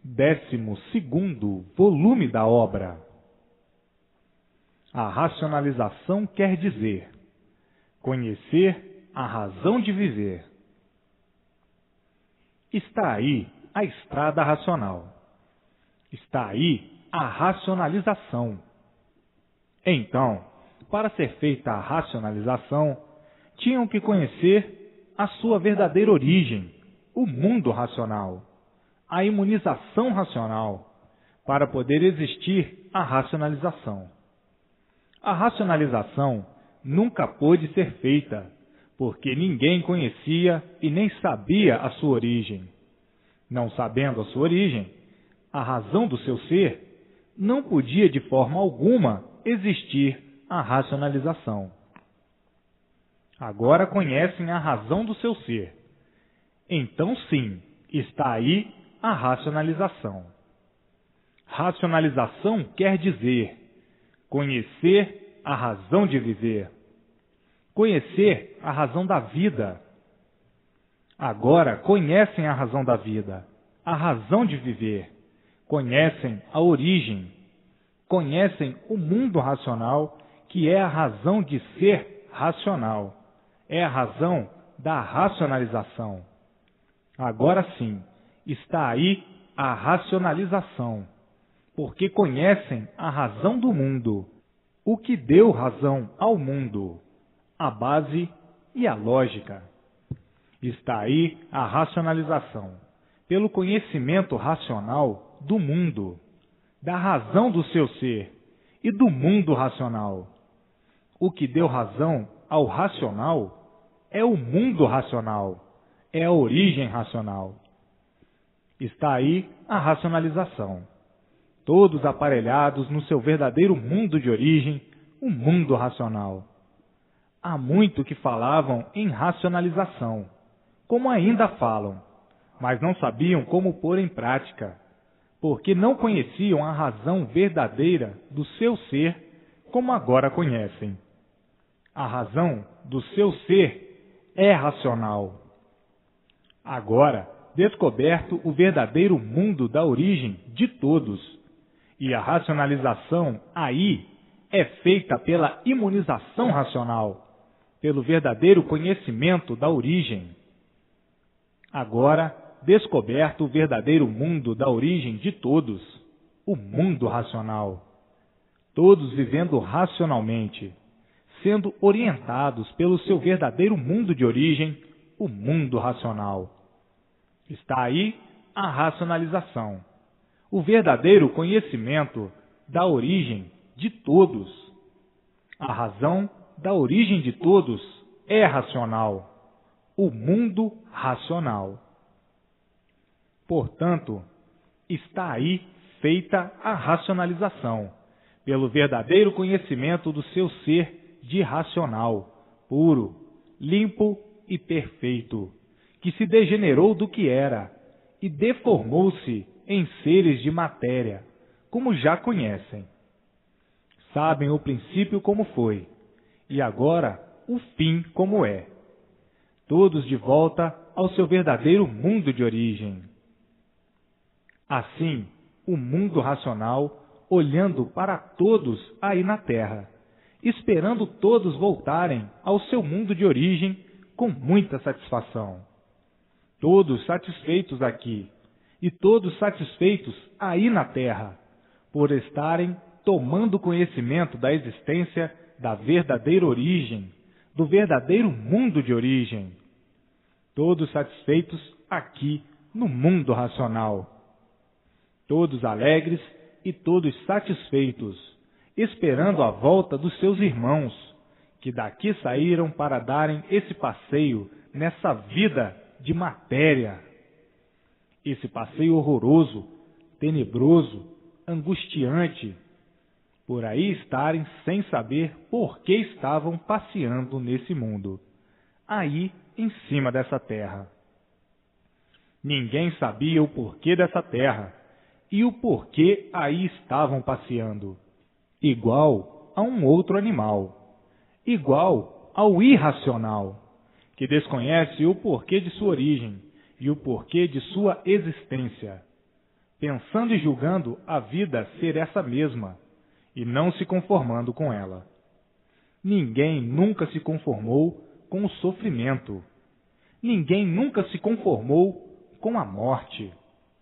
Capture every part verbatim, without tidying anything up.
Décimo segundo volume da obra. A racionalização quer dizer conhecer a razão de viver. Está aí a estrada racional. Está aí a racionalização. Então, para ser feita a racionalização, tinham que conhecer a sua verdadeira origem, o mundo racional, a imunização racional, para poder existir a racionalização. A racionalização nunca pôde ser feita, porque ninguém conhecia e nem sabia a sua origem. Não sabendo a sua origem, a razão do seu ser, não podia de forma alguma existir a racionalização. Agora conhecem a razão do seu ser. Então sim, está aí a racionalização. Racionalização quer dizer conhecer a razão de viver, conhecer a razão da vida. Agora conhecem a razão da vida, a razão de viver, conhecem a origem, conhecem o mundo racional, que é a razão de ser racional, é a razão da racionalização. Agora sim, está aí a racionalização, porque conhecem a razão do mundo, o que deu razão ao mundo, a base e a lógica. Está aí a racionalização, pelo conhecimento racional do mundo, da razão do seu ser e do mundo racional. O que deu razão ao racional é o mundo racional, é a origem racional. Está aí a racionalização. Todos aparelhados no seu verdadeiro mundo de origem, o mundo racional. Há muito que falavam em racionalização, como ainda falam, mas não sabiam como pôr em prática, porque não conheciam a razão verdadeira do seu ser, como agora conhecem. A razão do seu ser é racional. Agora, descoberto o verdadeiro mundo da origem de todos, e a racionalização aí é feita pela imunização racional, pelo verdadeiro conhecimento da origem. Agora, descoberto o verdadeiro mundo da origem de todos, o mundo racional, todos vivendo racionalmente, sendo orientados pelo seu verdadeiro mundo de origem, o mundo racional. Está aí a racionalização, o verdadeiro conhecimento da origem de todos. A razão da origem de todos é racional, o mundo racional. Portanto, está aí feita a racionalização, pelo verdadeiro conhecimento do seu ser de racional, puro, limpo e perfeito, que se degenerou do que era e deformou-se em seres de matéria, como já conhecem. Sabem o princípio como foi, e agora o fim como é. Todos de volta ao seu verdadeiro mundo de origem. Assim, o mundo racional, olhando para todos aí na Terra, esperando todos voltarem ao seu mundo de origem com muita satisfação. Todos satisfeitos aqui, e todos satisfeitos aí na Terra, por estarem tomando conhecimento da existência da verdadeira origem, do verdadeiro mundo de origem. Todos satisfeitos aqui no mundo racional. Todos alegres e todos satisfeitos, esperando a volta dos seus irmãos, que daqui saíram para darem esse passeio nessa vida de matéria. Esse passeio horroroso, tenebroso, angustiante, por aí estarem sem saber por que estavam passeando nesse mundo, aí em cima dessa terra. Ninguém sabia o porquê dessa terra e o porquê aí estavam passeando, igual a um outro animal, igual ao irracional, que desconhece o porquê de sua origem e o porquê de sua existência. pensando e julgando a vida ser essa mesma, e não se conformando com ela. Ninguém nunca se conformou com o sofrimento. Ninguém nunca se conformou com a morte.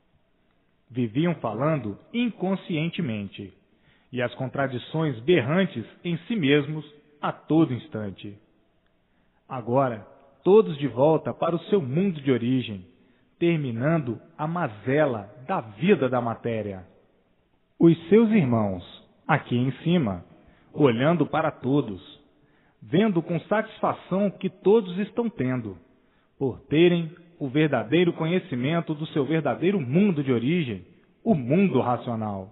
Viviam falando inconscientemente, e as contradições berrantes em si mesmos a todo instante. Agora, todos de volta para o seu mundo de origem, terminando a mazela da vida da matéria. Os seus irmãos, aqui em cima, olhando para todos, vendo com satisfação que todos estão tendo, por terem o verdadeiro conhecimento do seu verdadeiro mundo de origem, o mundo racional.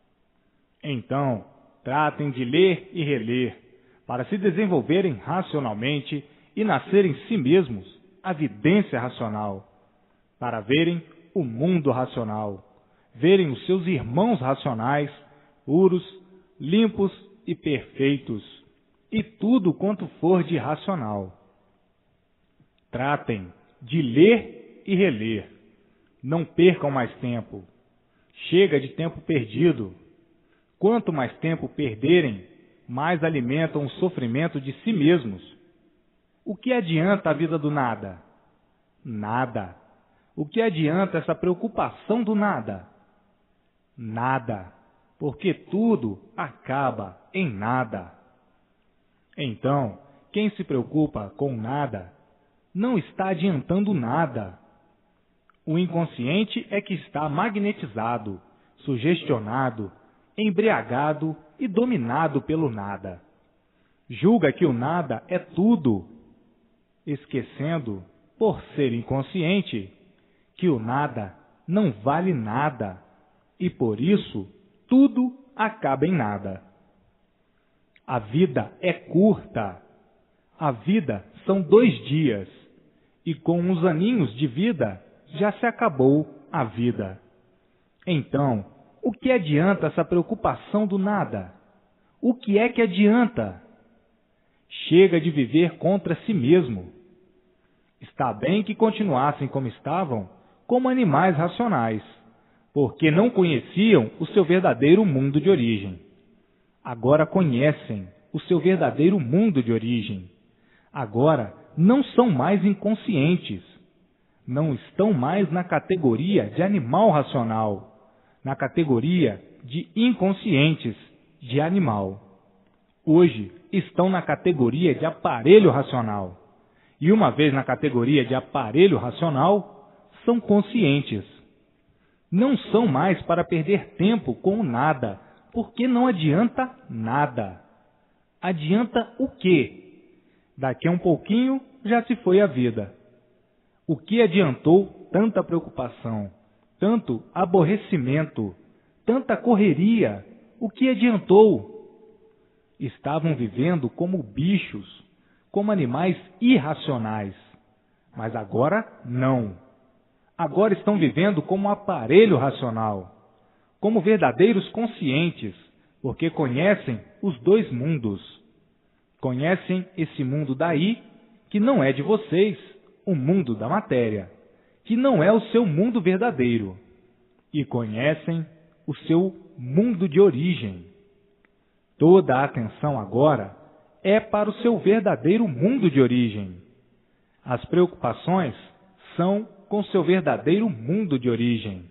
Então, tratem de ler e reler, para se desenvolverem racionalmente e nascer em si mesmos a vidência racional, para verem o mundo racional, verem os seus irmãos racionais, puros, limpos e perfeitos, e tudo quanto for de racional. Tratem de ler e reler. Não percam mais tempo. Chega de tempo perdido. Quanto mais tempo perderem, mais alimentam o sofrimento de si mesmos. O que adianta a vida do nada? Nada. O que adianta essa preocupação do nada? Nada. Porque tudo acaba em nada. Então, quem se preocupa com nada, não está adiantando nada. O inconsciente é que está magnetizado, sugestionado, embriagado e dominado pelo nada. Julga que o nada é tudo, esquecendo, por ser inconsciente, que o nada não vale nada e por isso tudo acaba em nada. A vida é curta. A vida são dois dias e com uns aninhos de vida já se acabou a vida. Então, o que adianta essa preocupação do nada? O que é que adianta? Chega de viver contra si mesmo. Está bem que continuassem como estavam, como animais racionais, porque não conheciam o seu verdadeiro mundo de origem. Agora conhecem o seu verdadeiro mundo de origem. Agora não são mais inconscientes. Não estão mais na categoria de animal racional, na categoria de inconscientes de animal. Hoje estão na categoria de aparelho racional. E uma vez na categoria de aparelho racional, são conscientes. Não são mais para perder tempo com o nada, porque não adianta nada. Adianta o quê? Daqui a um pouquinho já se foi a vida. O que adiantou tanta preocupação, tanto aborrecimento, tanta correria? O que adiantou? Estavam vivendo como bichos, como animais irracionais. Mas agora não. Agora estão vivendo como aparelho racional, como verdadeiros conscientes, porque conhecem os dois mundos. Conhecem esse mundo daí, que não é de vocês, o mundo da matéria, que não é o seu mundo verdadeiro, e conhecem o seu mundo de origem. Toda a atenção agora é para o seu verdadeiro mundo de origem. As preocupações são com seu verdadeiro mundo de origem.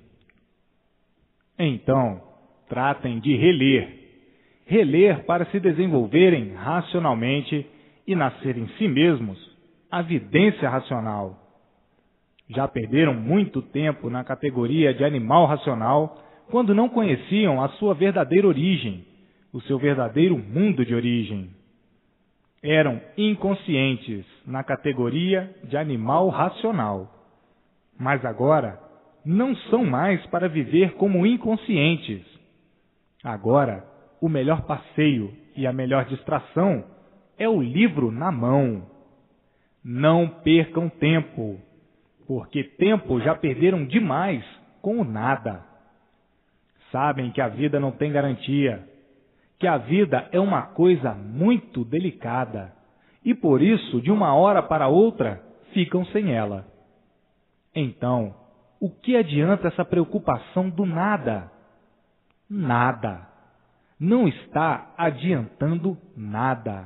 Então, tratem de reler. Reler para se desenvolverem racionalmente e nascer em si mesmos a vidência racional. Já perderam muito tempo na categoria de animal racional quando não conheciam a sua verdadeira origem, o seu verdadeiro mundo de origem. Eram inconscientes na categoria de animal racional. Mas agora não são mais para viver como inconscientes. Agora, o melhor passeio e a melhor distração é o livro na mão. Não percam tempo, porque tempo já perderam demais com o nada. Sabem que a vida não tem garantia, que a vida é uma coisa muito delicada e por isso, de uma hora para outra, ficam sem ela. Então, O que adianta essa preocupação do nada? Nada. Não está adiantando nada.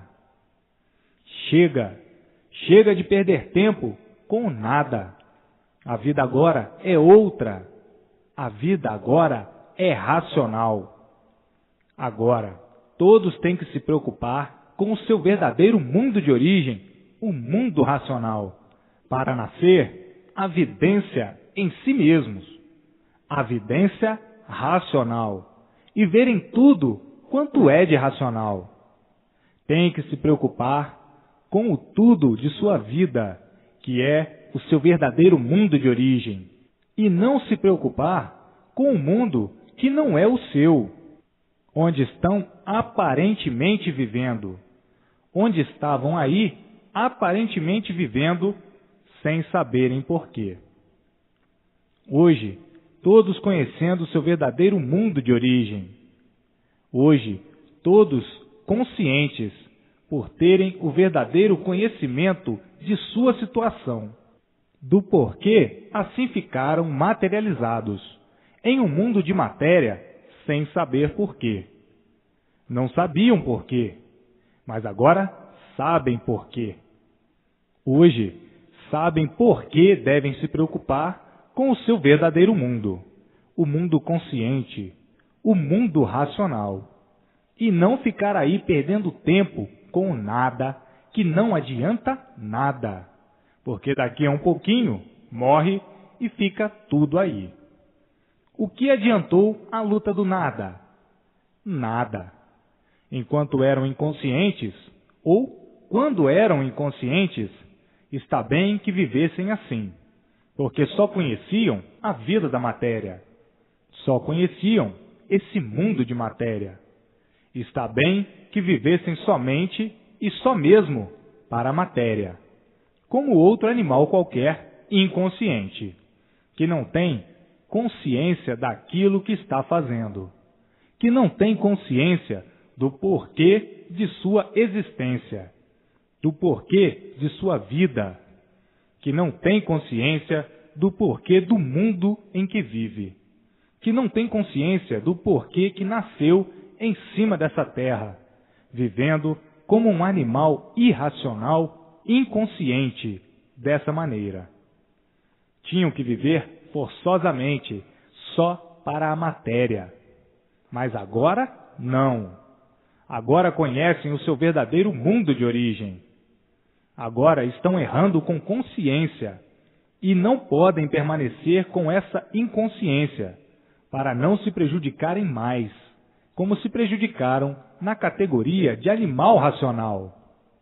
Chega, chega de perder tempo com nada. A vida agora é outra. A vida agora é racional. Agora, todos têm que se preocupar com o seu verdadeiro mundo de origem, o mundo racional, para nascer a vidência em si mesmos, a vidência racional, e verem tudo quanto é de racional. Tem que se preocupar com o tudo de sua vida, que é o seu verdadeiro mundo de origem, e não se preocupar com o mundo que não é o seu, onde estão aparentemente vivendo, onde estavam aí aparentemente vivendo sem saberem porquê. Hoje, todos conhecendo o seu verdadeiro mundo de origem. Hoje, todos conscientes por terem o verdadeiro conhecimento de sua situação, do porquê assim ficaram materializados em um mundo de matéria sem saber porquê. Não sabiam porquê, mas agora sabem porquê. Hoje, sabem por que devem se preocupar com o seu verdadeiro mundo, o mundo consciente, o mundo racional, e não ficar aí perdendo tempo com nada que não adianta nada, porque daqui a um pouquinho morre e fica tudo aí. O que adiantou a luta do nada? Nada. Enquanto eram inconscientes, ou quando eram inconscientes, está bem que vivessem assim, porque só conheciam a vida da matéria, só conheciam esse mundo de matéria. Está bem que vivessem somente e só mesmo para a matéria, como outro animal qualquer inconsciente, que não tem consciência daquilo que está fazendo, que não tem consciência do porquê de sua existência, do porquê de sua vida, que não tem consciência do porquê do mundo em que vive, que não tem consciência do porquê que nasceu em cima dessa terra, vivendo como um animal irracional, inconsciente, dessa maneira. Tinham que viver forçosamente, só para a matéria. Mas agora, não. Agora conhecem o seu verdadeiro mundo de origem. Agora estão errando com consciência e não podem permanecer com essa inconsciência para não se prejudicarem mais, como se prejudicaram na categoria de animal racional.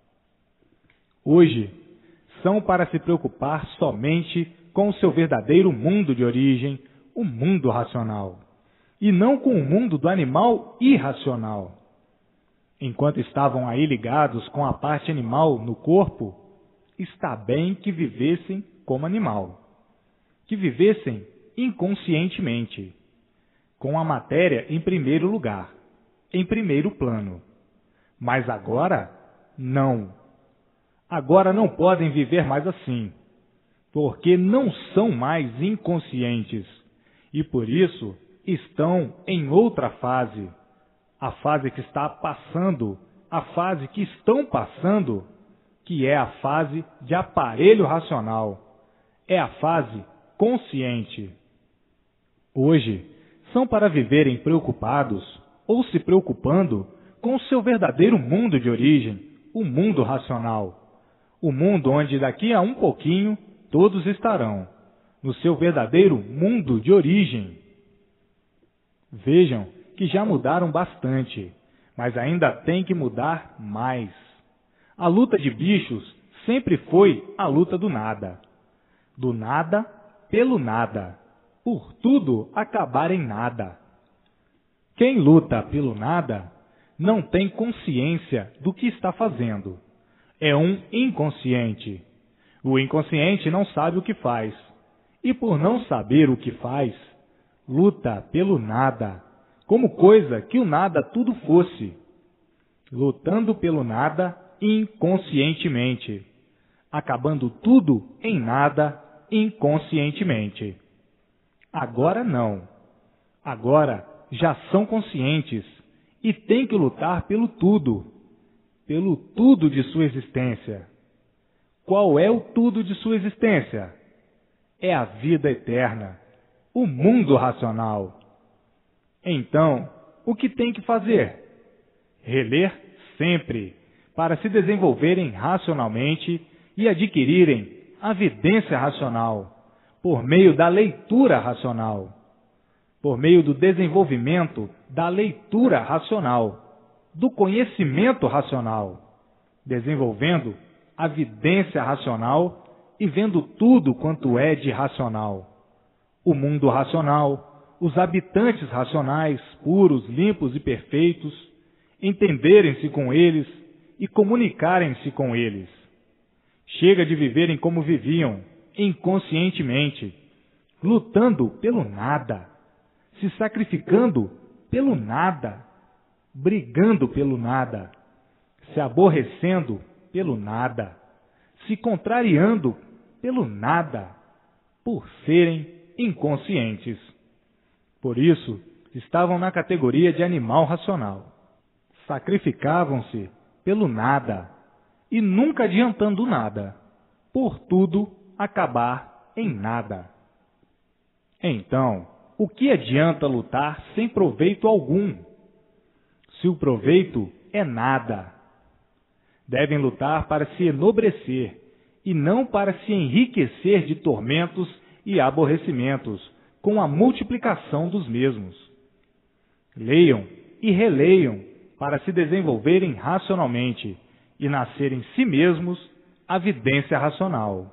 Hoje, são para se preocupar somente com o seu verdadeiro mundo de origem, o mundo racional, e não com o mundo do animal irracional. Enquanto estavam aí ligados com a parte animal no corpo, está bem que vivessem como animal, que vivessem inconscientemente, com a matéria em primeiro lugar, em primeiro plano. Mas agora, não. Agora não podem viver mais assim, porque não são mais inconscientes e por isso estão em outra fase. A fase que está passando, a fase que estão passando, que é a fase de aparelho racional, é a fase consciente. Hoje, são para viverem preocupados ou se preocupando com o seu verdadeiro mundo de origem, o mundo racional, o mundo onde daqui a um pouquinho todos estarão, no seu verdadeiro mundo de origem. Vejam que já mudaram bastante, mas ainda tem que mudar mais. A luta de bichos sempre foi a luta do nada. Do nada pelo nada, por tudo acabar em nada. Quem luta pelo nada não tem consciência do que está fazendo. É um inconsciente. O inconsciente não sabe o que faz. E por não saber o que faz, luta pelo nada, como coisa que o nada tudo fosse, lutando pelo nada inconscientemente, acabando tudo em nada inconscientemente. Agora não. Agora já são conscientes e têm que lutar pelo tudo, pelo tudo de sua existência. Qual é o tudo de sua existência? É a vida eterna, o mundo racional. Então, o que tem que fazer? Reler sempre, para se desenvolverem racionalmente e adquirirem a vidência racional, por meio da leitura racional, por meio do desenvolvimento da leitura racional, do conhecimento racional, desenvolvendo a vidência racional e vendo tudo quanto é de racional. O mundo racional, os habitantes racionais, puros, limpos e perfeitos, entenderem-se com eles e comunicarem-se com eles. Chega de viverem como viviam, inconscientemente, lutando pelo nada, se sacrificando pelo nada, brigando pelo nada, se aborrecendo pelo nada, se contrariando pelo nada, por serem inconscientes. Por isso, estavam na categoria de animal racional. Sacrificavam-se pelo nada e nunca adiantando nada, por tudo acabar em nada. Então, o que adianta lutar sem proveito algum? Se o proveito é nada. Devem lutar para se enobrecer e não para se enriquecer de tormentos e aborrecimentos com a multiplicação dos mesmos. Leiam e releiam para se desenvolverem racionalmente e nascerem em si mesmos a vidência racional.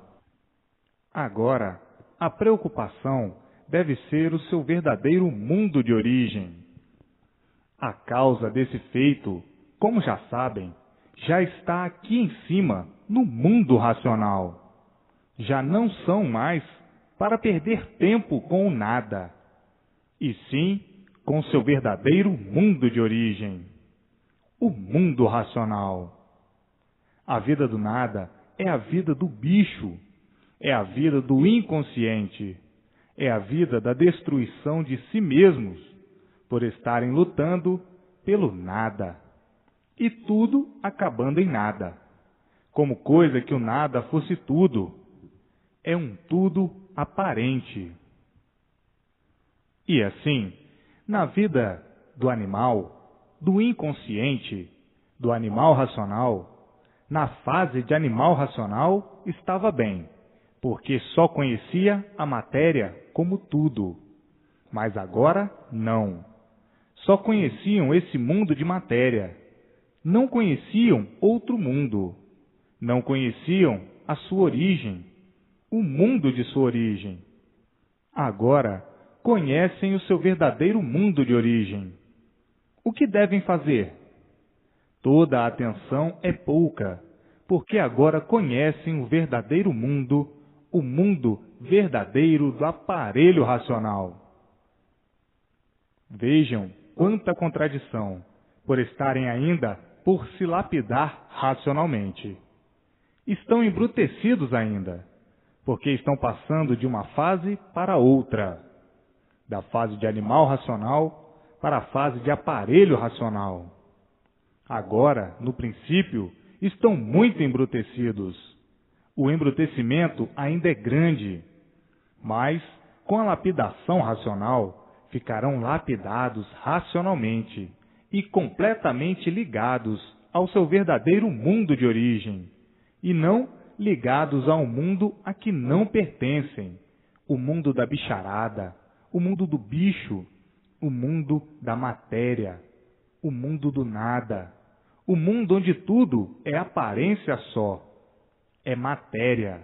Agora, a preocupação deve ser o seu verdadeiro mundo de origem. A causa desse feito, como já sabem, já está aqui em cima, no mundo racional. Já não são mais para perder tempo com o nada, e sim com seu verdadeiro mundo de origem, o mundo racional. A vida do nada é a vida do bicho, é a vida do inconsciente, é a vida da destruição de si mesmos, por estarem lutando pelo nada, e tudo acabando em nada, como coisa que o nada fosse tudo. É um tudo aparente. E assim, na vida do animal, do inconsciente, do animal racional, na fase de animal racional estava bem, porque só conhecia a matéria como tudo. Mas agora não. Só conheciam esse mundo de matéria. Não conheciam outro mundo. Não conheciam a sua origem, o mundo de sua origem. Agora conhecem o seu verdadeiro mundo de origem. O que devem fazer? Toda a atenção é pouca, porque agora conhecem o verdadeiro mundo, o mundo verdadeiro do aparelho racional. Vejam quanta contradição, por estarem ainda por se lapidar racionalmente. Estão embrutecidos ainda, porque estão passando de uma fase para outra, da fase de animal racional para a fase de aparelho racional. Agora, no princípio, estão muito embrutecidos. O embrutecimento ainda é grande, mas com a lapidação racional ficarão lapidados racionalmente e completamente ligados ao seu verdadeiro mundo de origem, e não ligados ao mundo a que não pertencem, o mundo da bicharada, o mundo do bicho, o mundo da matéria, o mundo do nada, o mundo onde tudo é aparência só, é matéria.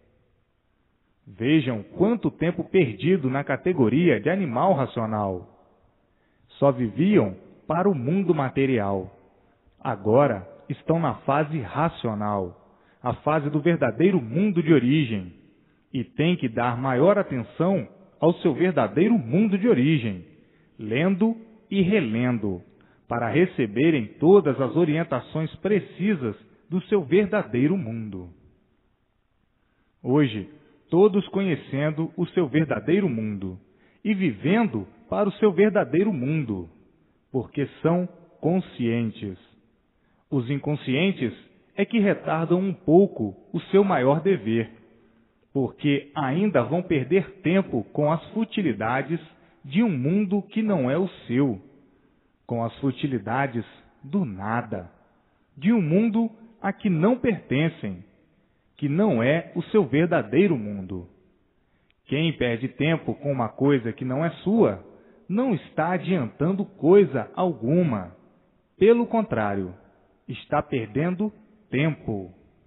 Vejam quanto tempo perdido na categoria de animal racional. Só viviam para o mundo material. Agora estão na fase racional, a fase do verdadeiro mundo de origem, e têm que dar maior atenção ao seu verdadeiro mundo de origem, lendo e relendo, para receberem todas as orientações precisas do seu verdadeiro mundo. Hoje, todos conhecendo o seu verdadeiro mundo e vivendo para o seu verdadeiro mundo, porque são conscientes. Os inconscientes é que retardam um pouco o seu maior dever, porque ainda vão perder tempo com as futilidades de um mundo que não é o seu, com as futilidades do nada, de um mundo a que não pertencem, que não é o seu verdadeiro mundo. Quem perde tempo com uma coisa que não é sua, não está adiantando coisa alguma. Pelo contrário, está perdendo tempo.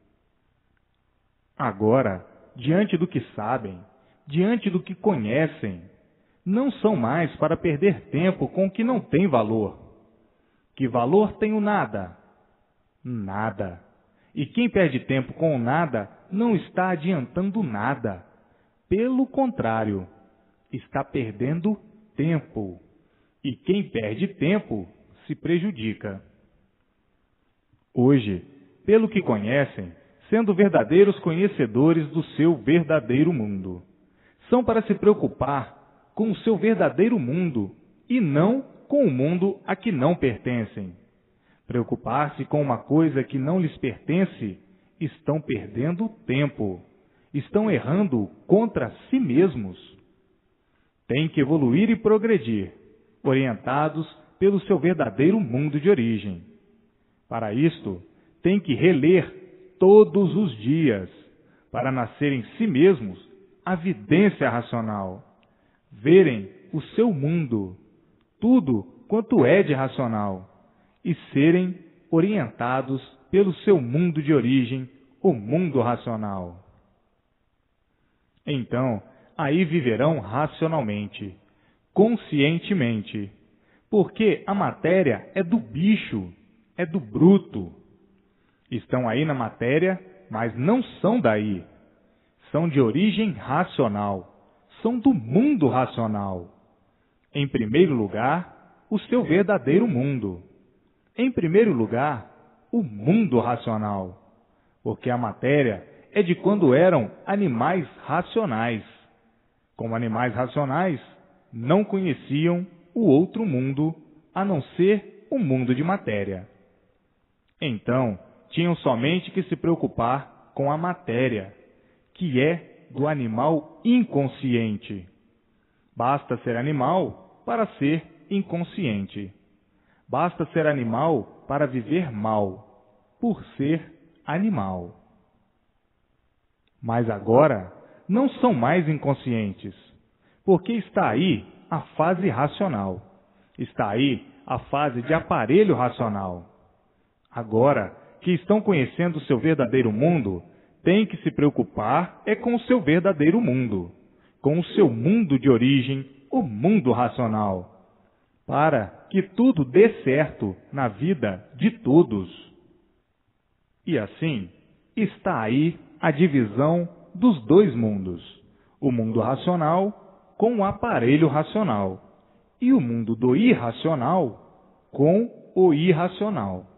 Agora, diante do que sabem, diante do que conhecem, não são mais para perder tempo com o que não tem valor. Que valor tem o nada? Nada. E quem perde tempo com o nada não está adiantando nada. Pelo contrário, está perdendo tempo. E quem perde tempo se prejudica. Hoje, pelo que conhecem, sendo verdadeiros conhecedores do seu verdadeiro mundo, são para se preocupar com o seu verdadeiro mundo e não com o mundo a que não pertencem. Preocupar-se com uma coisa que não lhes pertence, estão perdendo tempo, estão errando contra si mesmos. Têm que evoluir e progredir, orientados pelo seu verdadeiro mundo de origem. Para isto, têm que reler todos os dias, para nascer em si mesmos a vidência racional, verem o seu mundo, tudo quanto é de racional, e serem orientados pelo seu mundo de origem, o mundo racional. Então, aí viverão racionalmente, conscientemente, porque a matéria é do bicho, é do bruto. Estão aí na matéria, mas não são daí. São de origem racional, são do mundo racional. Em primeiro lugar, o seu verdadeiro mundo. Em primeiro lugar, o mundo racional, porque a matéria é de quando eram animais racionais. Como animais racionais, não conheciam o outro mundo, a não ser o mundo de matéria. Então, tinham somente que se preocupar com a matéria, que é do animal inconsciente. Basta ser animal para ser inconsciente. Basta ser animal para viver mal, por ser animal. Mas agora não são mais inconscientes, porque está aí a fase racional. Está aí a fase de aparelho racional. Agora que estão conhecendo o seu verdadeiro mundo, têm que se preocupar é com o seu verdadeiro mundo, com o seu mundo de origem, o mundo racional, para que tudo dê certo na vida de todos. E assim, está aí a divisão dos dois mundos, o mundo racional com o aparelho racional e o mundo do irracional com o irracional.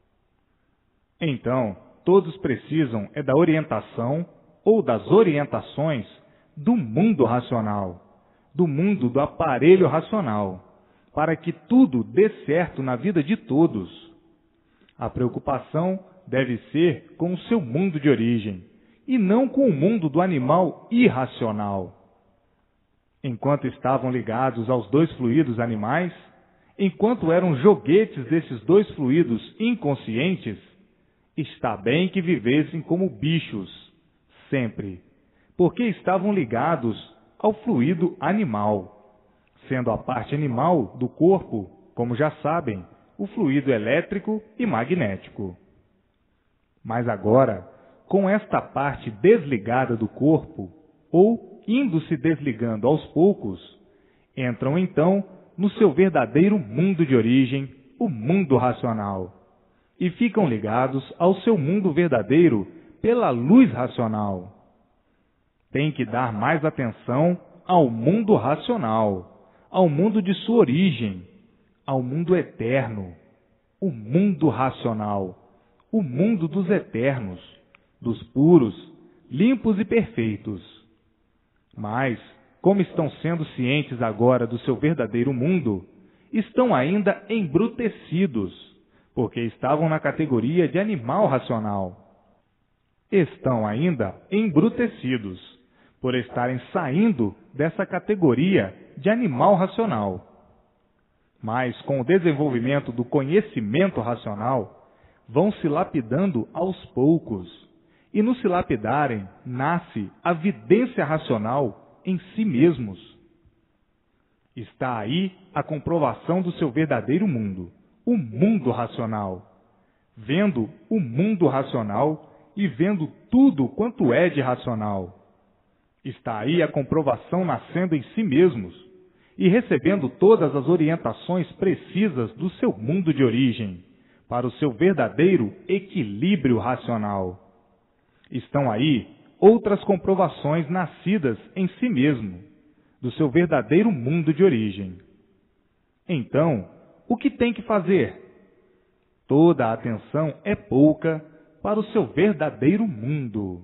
Então, todos precisam é da orientação ou das orientações do mundo racional, do mundo do aparelho racional, para que tudo dê certo na vida de todos. A preocupação deve ser com o seu mundo de origem, e não com o mundo do animal irracional. Enquanto estavam ligados aos dois fluidos animais, enquanto eram joguetes desses dois fluidos inconscientes, está bem que vivessem como bichos, sempre, porque estavam ligados ao fluido animal, sendo a parte animal do corpo, como já sabem, o fluido elétrico e magnético. Mas agora, com esta parte desligada do corpo, ou indo se desligando aos poucos, entram então no seu verdadeiro mundo de origem, o mundo racional, e ficam ligados ao seu mundo verdadeiro pela luz racional. Tem que dar mais atenção ao mundo racional, ao mundo de sua origem, ao mundo eterno, o mundo racional, o mundo dos eternos, dos puros, limpos e perfeitos. Mas, como estão sendo cientes agora do seu verdadeiro mundo, estão ainda embrutecidos, porque estavam na categoria de animal racional. Estão ainda embrutecidos, por estarem saindo dessa categoria de animal racional. Mas, com o desenvolvimento do conhecimento racional, vão se lapidando aos poucos, e no se lapidarem nasce a vidência racional em si mesmos. Está aí a comprovação do seu verdadeiro mundo, o mundo racional. Vendo o mundo racional e vendo tudo quanto é de racional. Está aí a comprovação nascendo em si mesmos e recebendo todas as orientações precisas do seu mundo de origem, para o seu verdadeiro equilíbrio racional. Estão aí outras comprovações nascidas em si mesmo, do seu verdadeiro mundo de origem. Então, o que tem que fazer? Toda a atenção é pouca para o seu verdadeiro mundo.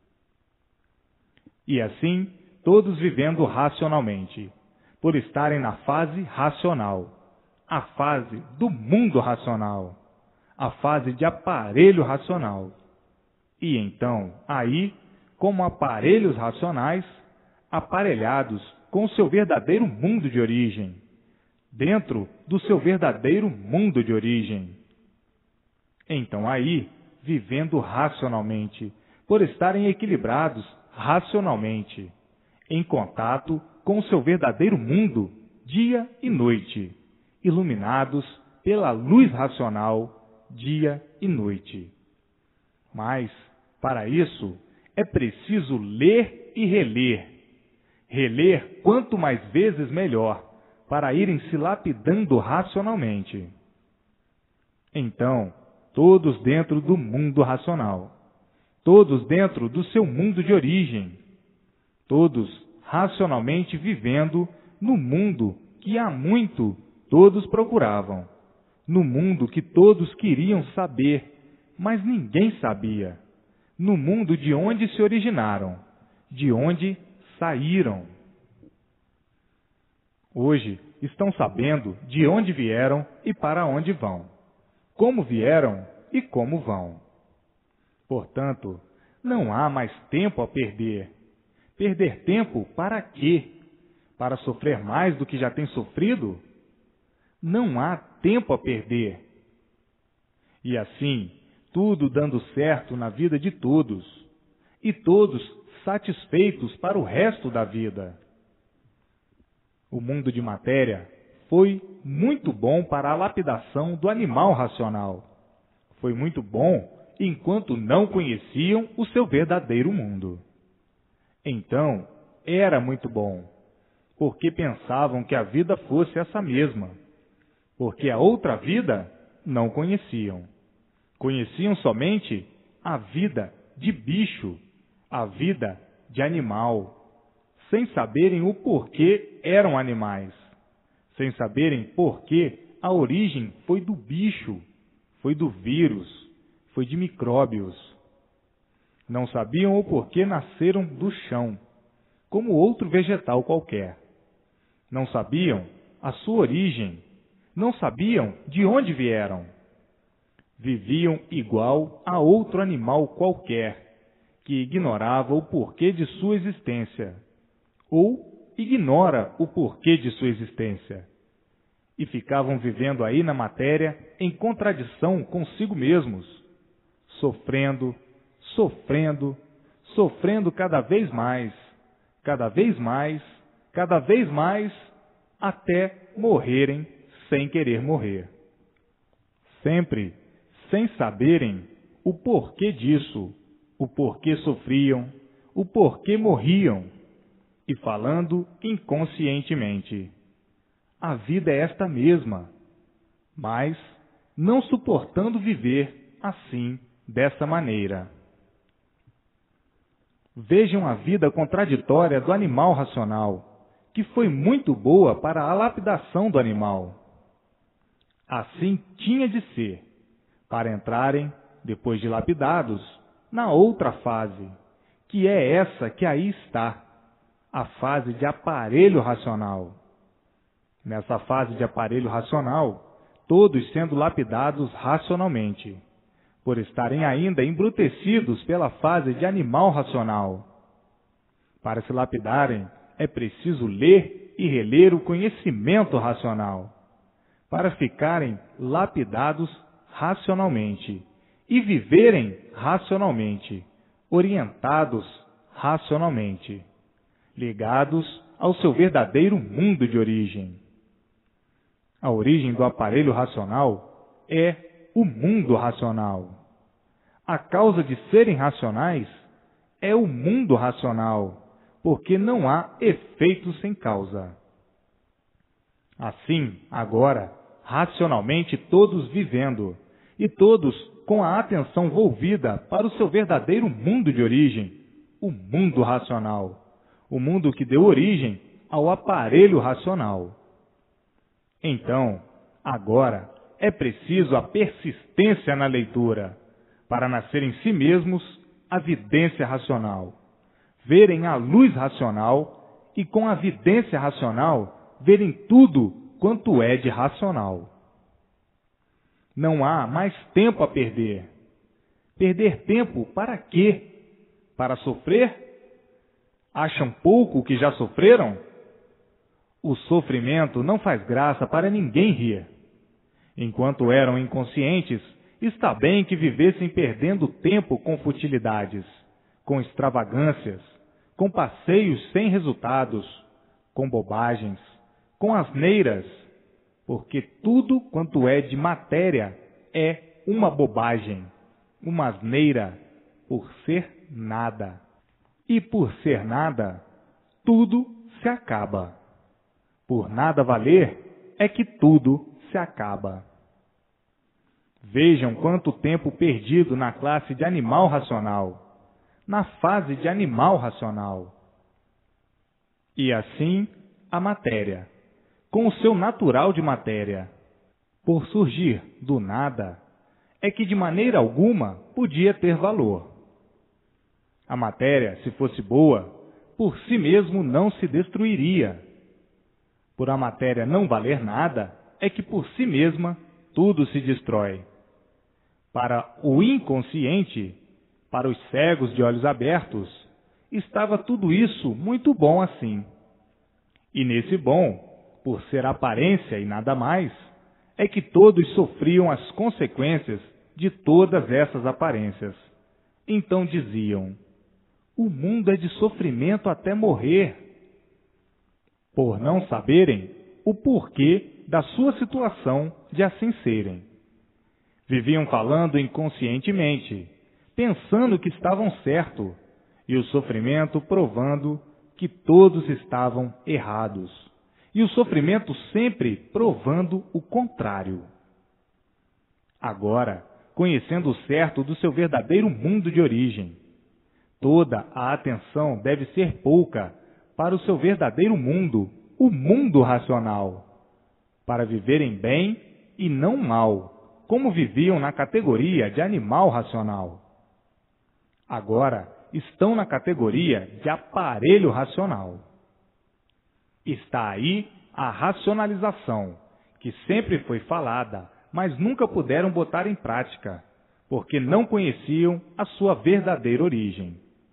E assim, todos vivendo racionalmente, por estarem na fase racional, a fase do mundo racional, a fase de aparelho racional. E então, aí, como aparelhos racionais, aparelhados com o seu verdadeiro mundo de origem, dentro do seu verdadeiro mundo de origem. Então aí, vivendo racionalmente, por estarem equilibrados racionalmente, em contato com o seu verdadeiro mundo, dia e noite, iluminados pela luz racional, dia e noite. Mas, para isso, é preciso ler e reler. Reler quanto mais vezes melhor, para irem se lapidando racionalmente. Então, todos dentro do mundo racional, todos dentro do seu mundo de origem, todos racionalmente vivendo no mundo que há muito todos procuravam, no mundo que todos queriam saber, mas ninguém sabia, no mundo de onde se originaram, de onde saíram. Hoje estão sabendo de onde vieram e para onde vão, como vieram e como vão. Portanto, não há mais tempo a perder. Perder tempo para quê? Para sofrer mais do que já tem sofrido? Não há tempo a perder. E assim, tudo dando certo na vida de todos, e todos satisfeitos para o resto da vida. O mundo de matéria foi muito bom para a lapidação do animal racional. Foi muito bom enquanto não conheciam o seu verdadeiro mundo. Então, era muito bom, porque pensavam que a vida fosse essa mesma, porque a outra vida não conheciam. Conheciam somente a vida de bicho, a vida de animal, sem saberem o porquê eram animais, sem saberem porquê a origem foi do bicho, foi do vírus, foi de micróbios. Não sabiam o porquê nasceram do chão, como outro vegetal qualquer. Não sabiam a sua origem, não sabiam de onde vieram. Viviam igual a outro animal qualquer, que ignorava o porquê de sua existência, ou ignora o porquê de sua existência. E ficavam vivendo aí na matéria em contradição consigo mesmos, sofrendo, sofrendo, sofrendo cada vez mais, cada vez mais, cada vez mais, até morrerem sem querer morrer. Sempre sem saberem o porquê disso, o porquê sofriam, o porquê morriam, e falando inconscientemente. A vida é esta mesma, mas não suportando viver assim, dessa maneira. Vejam a vida contraditória do animal racional, que foi muito boa para a lapidação do animal. Assim tinha de ser, para entrarem, depois de lapidados, na outra fase, que é essa que aí está, a fase de aparelho racional. Nessa fase de aparelho racional, todos sendo lapidados racionalmente, por estarem ainda embrutecidos pela fase de animal racional. Para se lapidarem, é preciso ler e reler o conhecimento racional, para ficarem lapidados racionalmente e viverem racionalmente, orientados racionalmente, ligados ao seu verdadeiro mundo de origem. A origem do aparelho racional é o mundo racional. A causa de serem racionais é o mundo racional, porque não há efeito sem causa. Assim, agora, racionalmente todos vivendo, e todos com a atenção volvida para o seu verdadeiro mundo de origem, o mundo racional, o mundo que deu origem ao aparelho racional. Então, agora, é preciso a persistência na leitura, para nascer em si mesmos a vidência racional, verem a luz racional e com a vidência racional verem tudo quanto é de racional. Não há mais tempo a perder. Perder tempo para quê? Para sofrer? Acham pouco que já sofreram? O sofrimento não faz graça para ninguém rir. Enquanto eram inconscientes, está bem que vivessem perdendo tempo com futilidades, com extravagâncias, com passeios sem resultados, com bobagens, com asneiras, porque tudo quanto é de matéria é uma bobagem, uma asneira, por ser nada. E por ser nada, tudo se acaba. Por nada valer é que tudo se acaba. Vejam quanto tempo perdido na classe de animal racional, na fase de animal racional. E assim, a matéria, com o seu natural de matéria, por surgir do nada, é que de maneira alguma podia ter valor. A matéria, se fosse boa, por si mesmo não se destruiria. Por a matéria não valer nada, é que por si mesma tudo se destrói. Para o inconsciente, para os cegos de olhos abertos, estava tudo isso muito bom assim. E nesse bom, por ser aparência e nada mais, é que todos sofriam as consequências de todas essas aparências. Então diziam: o mundo é de sofrimento até morrer, por não saberem o porquê da sua situação de assim serem. Viviam falando inconscientemente, pensando que estavam certo, e o sofrimento provando que todos estavam errados, e o sofrimento sempre provando o contrário. Agora, conhecendo o certo do seu verdadeiro mundo de origem, toda a atenção deve ser pouca para o seu verdadeiro mundo, o mundo racional, para viverem bem e não mal, como viviam na categoria de animal racional. Agora estão na categoria de aparelho racional. Está aí a racionalização, que sempre foi falada, mas nunca puderam botar em prática, porque não conheciam a sua verdadeira origem.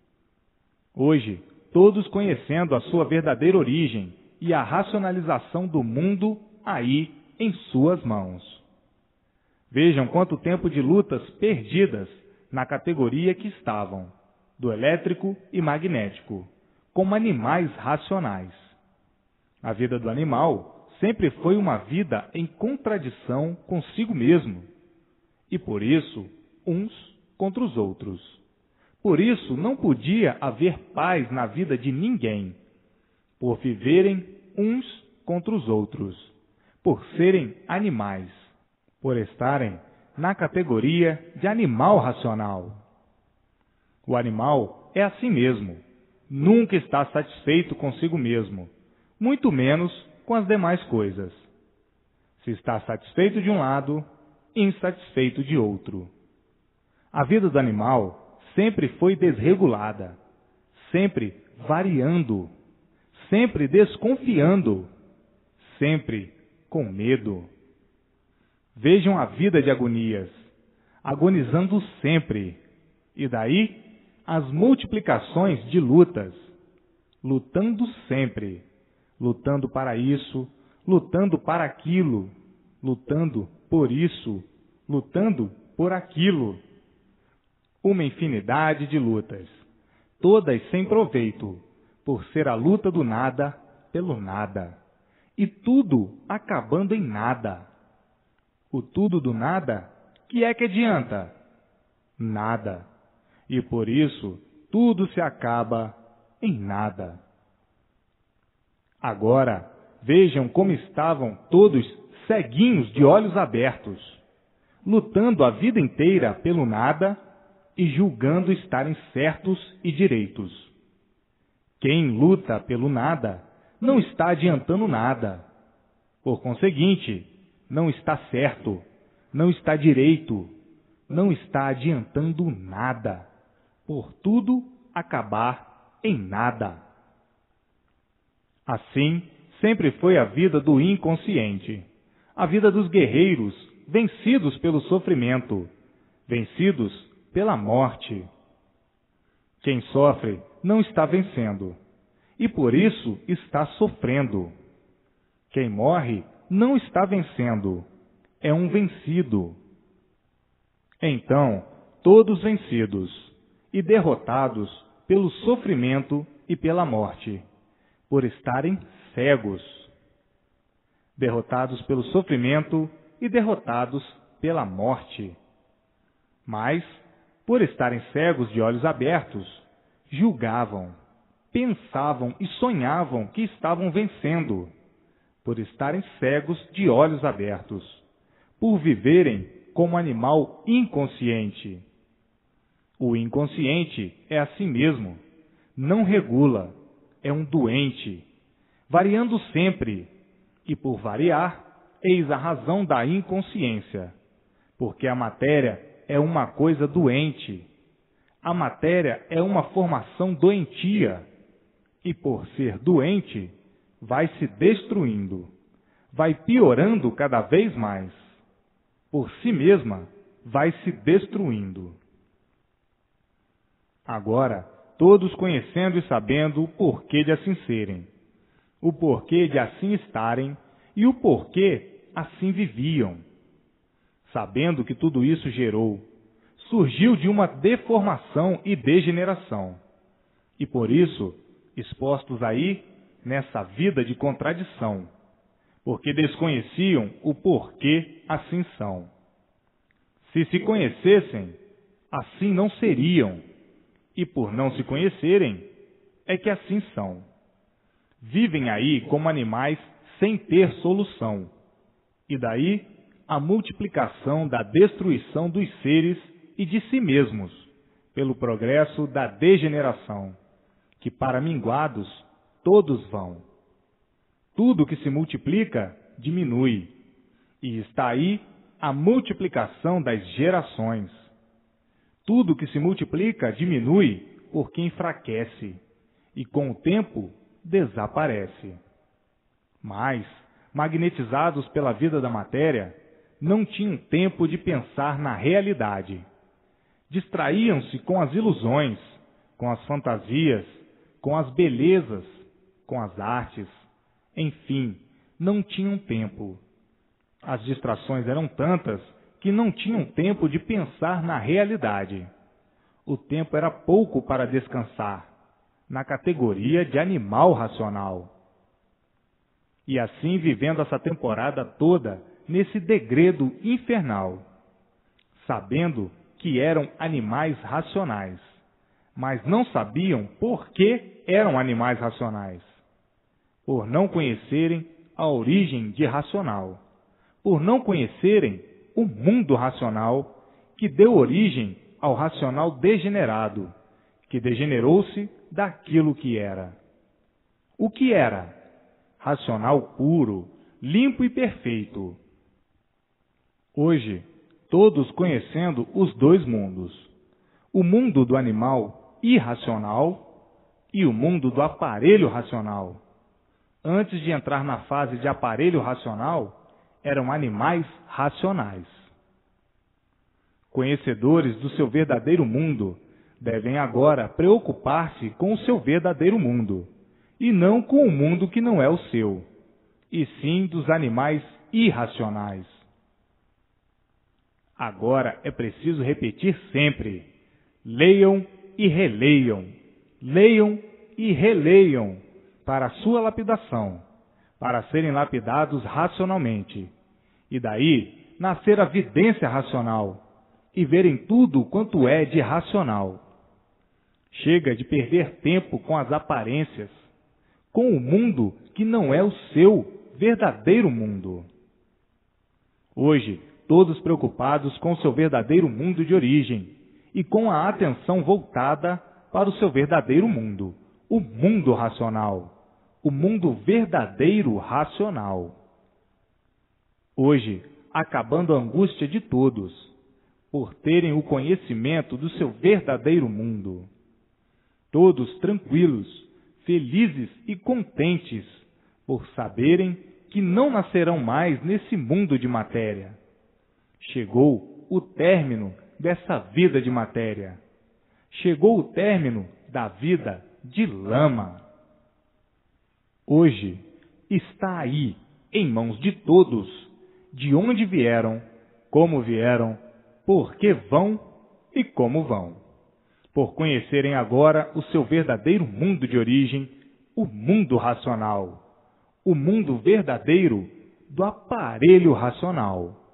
Hoje, todos conhecendo a sua verdadeira origem e a racionalização do mundo aí em suas mãos. Vejam quanto tempo de lutas perdidas na categoria que estavam, do elétrico e magnético, como animais racionais. A vida do animal sempre foi uma vida em contradição consigo mesmo, e por isso, uns contra os outros. Por isso não podia haver paz na vida de ninguém, por viverem uns contra os outros, por serem animais, por estarem na categoria de animal racional. O animal é assim mesmo, nunca está satisfeito consigo mesmo, muito menos com as demais coisas. Se está satisfeito de um lado, insatisfeito de outro. A vida do animal sempre foi desregulada, sempre variando, sempre desconfiando, sempre com medo. Vejam a vida de agonias, agonizando sempre, e daí as multiplicações de lutas, lutando sempre, lutando para isso, lutando para aquilo, lutando por isso, lutando por aquilo. Uma infinidade de lutas, todas sem proveito, por ser a luta do nada pelo nada, e tudo acabando em nada. O tudo do nada, que é que adianta? Nada. E por isso, tudo se acaba em nada. Agora, vejam como estavam todos ceguinhos de olhos abertos, lutando a vida inteira pelo nada e julgando estarem certos e direitos. Quem luta pelo nada não está adiantando nada. Por conseguinte, não está certo, não está direito, não está adiantando nada, por tudo acabar em nada. Assim, sempre foi a vida do inconsciente, a vida dos guerreiros, vencidos pelo sofrimento, vencidos pela morte. Quem sofre não está vencendo, e por isso está sofrendo. Quem morre não está vencendo, é um vencido. Então, todos vencidos e derrotados pelo sofrimento e pela morte, por estarem cegos. Derrotados pelo sofrimento e derrotados pela morte. Mas, por estarem cegos de olhos abertos, julgavam, pensavam e sonhavam que estavam vencendo, por estarem cegos de olhos abertos, por viverem como animal inconsciente. O inconsciente é assim mesmo, não regula, é um doente, variando sempre, e por variar, eis a razão da inconsciência, porque a matéria é uma coisa doente, a matéria é uma formação doentia, e por ser doente, vai se destruindo, vai piorando cada vez mais. Por si mesma, vai se destruindo. Agora, todos conhecendo e sabendo o porquê de assim serem, o porquê de assim estarem e o porquê assim viviam, sabendo que tudo isso gerou, surgiu de uma deformação e degeneração, e por isso, expostos aí, nessa vida de contradição, porque desconheciam o porquê assim são. Se se conhecessem, assim não seriam, e por não se conhecerem, é que assim são. Vivem aí como animais sem ter solução, e daí a multiplicação da destruição dos seres e de si mesmos, pelo progresso da degeneração, que para minguados todos vão. Tudo que se multiplica, diminui. E está aí a multiplicação das gerações. Tudo que se multiplica, diminui, porque enfraquece. E com o tempo, desaparece. Mas, magnetizados pela vida da matéria, não tinham tempo de pensar na realidade. Distraíam-se com as ilusões, com as fantasias, com as belezas, com as artes, enfim, não tinham tempo. As distrações eram tantas que não tinham tempo de pensar na realidade. O tempo era pouco para descansar, na categoria de animal racional. E assim vivendo essa temporada toda nesse degredo infernal, sabendo que eram animais racionais, mas não sabiam por que eram animais racionais. Por não conhecerem a origem de racional, por não conhecerem o mundo racional que deu origem ao racional degenerado, que degenerou-se daquilo que era. O que era? Racional puro, limpo e perfeito. Hoje, todos conhecendo os dois mundos, o mundo do animal irracional e o mundo do aparelho racional, antes de entrar na fase de aparelho racional, eram animais racionais. Conhecedores do seu verdadeiro mundo, devem agora preocupar-se com o seu verdadeiro mundo, e não com o mundo que não é o seu, e sim dos animais irracionais. Agora é preciso repetir sempre: leiam e releiam, leiam e releiam, para a sua lapidação, para serem lapidados racionalmente, e daí nascer a vidência racional, e verem tudo quanto é de racional. Chega de perder tempo com as aparências, com o mundo que não é o seu verdadeiro mundo. Hoje, todos preocupados com o seu verdadeiro mundo de origem e com a atenção voltada para o seu verdadeiro mundo, o mundo racional, o mundo verdadeiro racional. Hoje, acabando a angústia de todos, por terem o conhecimento do seu verdadeiro mundo. Todos tranquilos, felizes e contentes, por saberem que não nascerão mais nesse mundo de matéria. Chegou o término dessa vida de matéria. Chegou o término da vida de lama. Hoje está aí, em mãos de todos, de onde vieram, como vieram, por que vão e como vão. Por conhecerem agora o seu verdadeiro mundo de origem, o mundo racional, o mundo verdadeiro do aparelho racional.